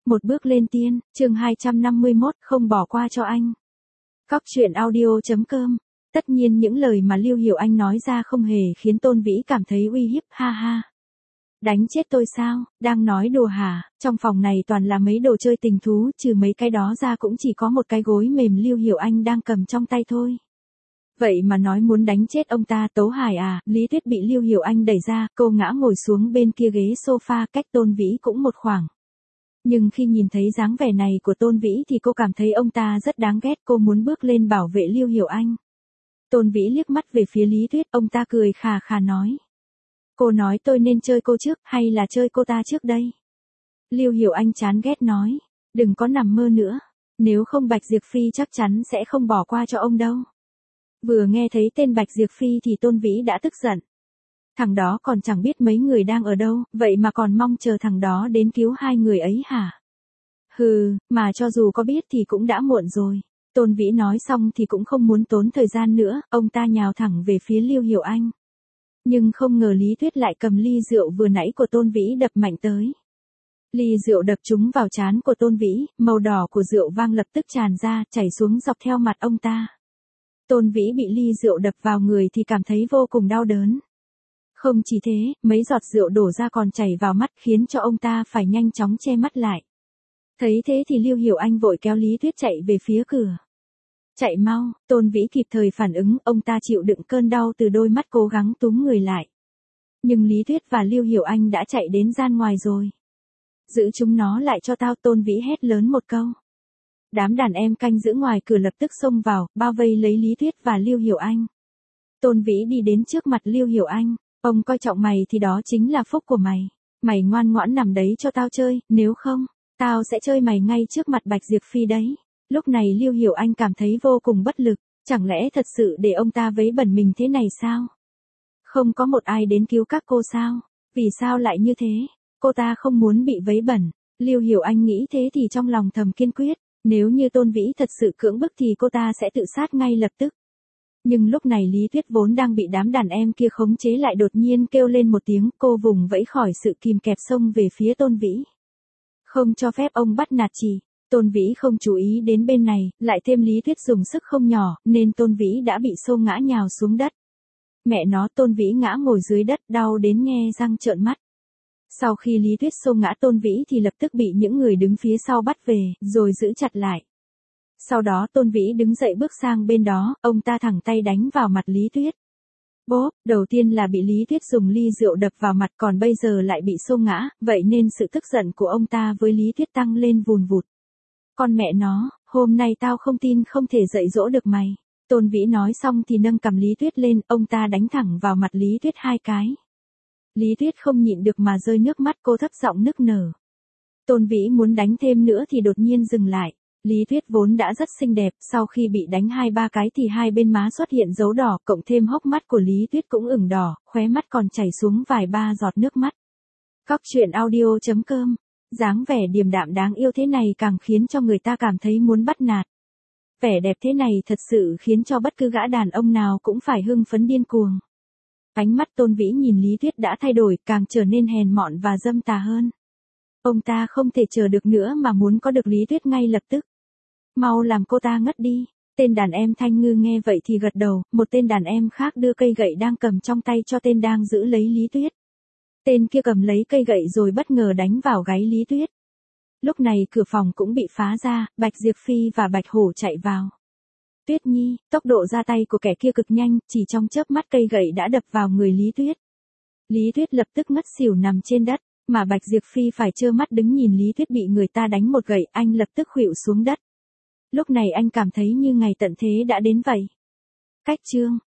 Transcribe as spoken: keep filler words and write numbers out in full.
Một bước lên tiên, chương hai trăm năm mươi mốt, không bỏ qua cho anh. Cóc truyện audio chấm com. Tất nhiên những lời mà Lưu Hiểu Anh nói ra không hề khiến Tôn Vĩ cảm thấy uy hiếp, ha ha. Đánh chết tôi sao, đang nói đùa hả, trong phòng này toàn là mấy đồ chơi tình thú, trừ mấy cái đó ra cũng chỉ có một cái gối mềm Lưu Hiểu Anh đang cầm trong tay thôi. Vậy mà nói muốn đánh chết ông ta, Tấu Hải à, Lý Tuyết bị Lưu Hiểu Anh đẩy ra, cô ngã ngồi xuống bên kia ghế sofa cách Tôn Vĩ cũng một khoảng. Nhưng khi nhìn thấy dáng vẻ này của Tôn Vĩ thì cô cảm thấy ông ta rất đáng ghét, cô muốn bước lên bảo vệ Lưu Hiểu Anh. Tôn Vĩ liếc mắt về phía Lý Tuyết, ông ta cười khà khà nói. Cô nói tôi nên chơi cô trước, hay là chơi cô ta trước đây? Lưu Hiểu Anh chán ghét nói, đừng có nằm mơ nữa, nếu không Bạch Diệp Phi chắc chắn sẽ không bỏ qua cho ông đâu. Vừa nghe thấy tên Bạch Diệp Phi thì Tôn Vĩ đã tức giận. Thằng đó còn chẳng biết mấy người đang ở đâu, vậy mà còn mong chờ thằng đó đến cứu hai người ấy hả? Hừ, mà cho dù có biết thì cũng đã muộn rồi. Tôn Vĩ nói xong thì cũng không muốn tốn thời gian nữa, ông ta nhào thẳng về phía Lưu Hiểu Anh. Nhưng không ngờ Lý Tuyết lại cầm ly rượu vừa nãy của Tôn Vĩ đập mạnh tới. Ly rượu đập trúng vào trán của Tôn Vĩ, màu đỏ của rượu vang lập tức tràn ra, chảy xuống dọc theo mặt ông ta. Tôn Vĩ bị ly rượu đập vào người thì cảm thấy vô cùng đau đớn. Không chỉ thế, mấy giọt rượu đổ ra còn chảy vào mắt khiến cho ông ta phải nhanh chóng che mắt lại. Thấy thế thì Lưu Hiểu Anh vội kéo Lý Tuyết chạy về phía cửa. Chạy mau, Tôn Vĩ kịp thời phản ứng, ông ta chịu đựng cơn đau từ đôi mắt cố gắng túm người lại. Nhưng Lý Tuyết và Lưu Hiểu Anh đã chạy đến gian ngoài rồi. Giữ chúng nó lại cho tao, Tôn Vĩ hét lớn một câu. Đám đàn em canh giữ ngoài cửa lập tức xông vào, bao vây lấy Lý Tuyết và Lưu Hiểu Anh. Tôn Vĩ đi đến trước mặt Lưu Hiểu Anh. Ông coi trọng mày thì đó chính là phúc của mày. Mày ngoan ngoãn nằm đấy cho tao chơi, nếu không, tao sẽ chơi mày ngay trước mặt Bạch Diệp Phi đấy. Lúc này Lưu Hiểu Anh cảm thấy vô cùng bất lực, chẳng lẽ thật sự để ông ta vấy bẩn mình thế này sao? Không có một ai đến cứu các cô sao? Vì sao lại như thế? Cô ta không muốn bị vấy bẩn. Lưu Hiểu Anh nghĩ thế thì trong lòng thầm kiên quyết, nếu như Tôn Vĩ thật sự cưỡng bức thì cô ta sẽ tự sát ngay lập tức. Nhưng lúc này Lý Tuyết vốn đang bị đám đàn em kia khống chế lại đột nhiên kêu lên một tiếng, cô vùng vẫy khỏi sự kìm kẹp xông về phía Tôn Vĩ. Không cho phép ông bắt nạt chị. Tôn Vĩ không chú ý đến bên này, lại thêm Lý Tuyết dùng sức không nhỏ, nên Tôn Vĩ đã bị xô ngã nhào xuống đất. Mẹ nó, Tôn Vĩ ngã ngồi dưới đất, đau đến nghe răng trợn mắt. Sau khi Lý Tuyết xô ngã Tôn Vĩ thì lập tức bị những người đứng phía sau bắt về, rồi giữ chặt lại. Sau đó Tôn Vĩ đứng dậy bước sang bên đó, ông ta thẳng tay đánh vào mặt Lý Tuyết. Bốp, đầu tiên là bị Lý Tuyết dùng ly rượu đập vào mặt, còn bây giờ lại bị xô ngã, vậy nên sự tức giận của ông ta với Lý Tuyết tăng lên vùn vụt. Con mẹ nó, hôm nay tao không tin không thể dạy dỗ được mày. Tôn Vĩ nói xong thì nâng cầm Lý Tuyết lên, ông ta đánh thẳng vào mặt Lý Tuyết hai cái. Lý Tuyết không nhịn được mà rơi nước mắt, cô thấp giọng nức nở. Tôn Vĩ muốn đánh thêm nữa thì đột nhiên dừng lại. Lý Tuyết vốn đã rất xinh đẹp, sau khi bị đánh hai ba cái thì hai bên má xuất hiện dấu đỏ, cộng thêm hốc mắt của Lý Tuyết cũng ửng đỏ, khóe mắt còn chảy xuống vài ba giọt nước mắt. Cóc truyện audio chấm com. Dáng vẻ điềm đạm đáng yêu thế này càng khiến cho người ta cảm thấy muốn bắt nạt. Vẻ đẹp thế này thật sự khiến cho bất cứ gã đàn ông nào cũng phải hưng phấn điên cuồng. Ánh mắt Tôn Vĩ nhìn Lý Tuyết đã thay đổi, càng trở nên hèn mọn và dâm tà hơn. Ông ta không thể chờ được nữa mà muốn có được Lý Tuyết ngay lập tức. Mau làm cô ta ngất đi. Tên đàn em Thanh Ngư nghe vậy thì gật đầu, một tên đàn em khác đưa cây gậy đang cầm trong tay cho tên đang giữ lấy Lý Tuyết. Tên kia cầm lấy cây gậy rồi bất ngờ đánh vào gáy Lý Tuyết. Lúc này cửa phòng cũng bị phá ra, Bạch Diệp Phi và Bạch Hổ chạy vào. Tuyết Nhi, tốc độ ra tay của kẻ kia cực nhanh, chỉ trong chớp mắt cây gậy đã đập vào người Lý Tuyết. Lý Tuyết lập tức ngất xỉu nằm trên đất, mà Bạch Diệp Phi phải trơ mắt đứng nhìn Lý Tuyết bị người ta đánh một gậy, anh lập tức khuỵu xuống đất. Lúc này anh cảm thấy như ngày tận thế đã đến vậy. Cách chương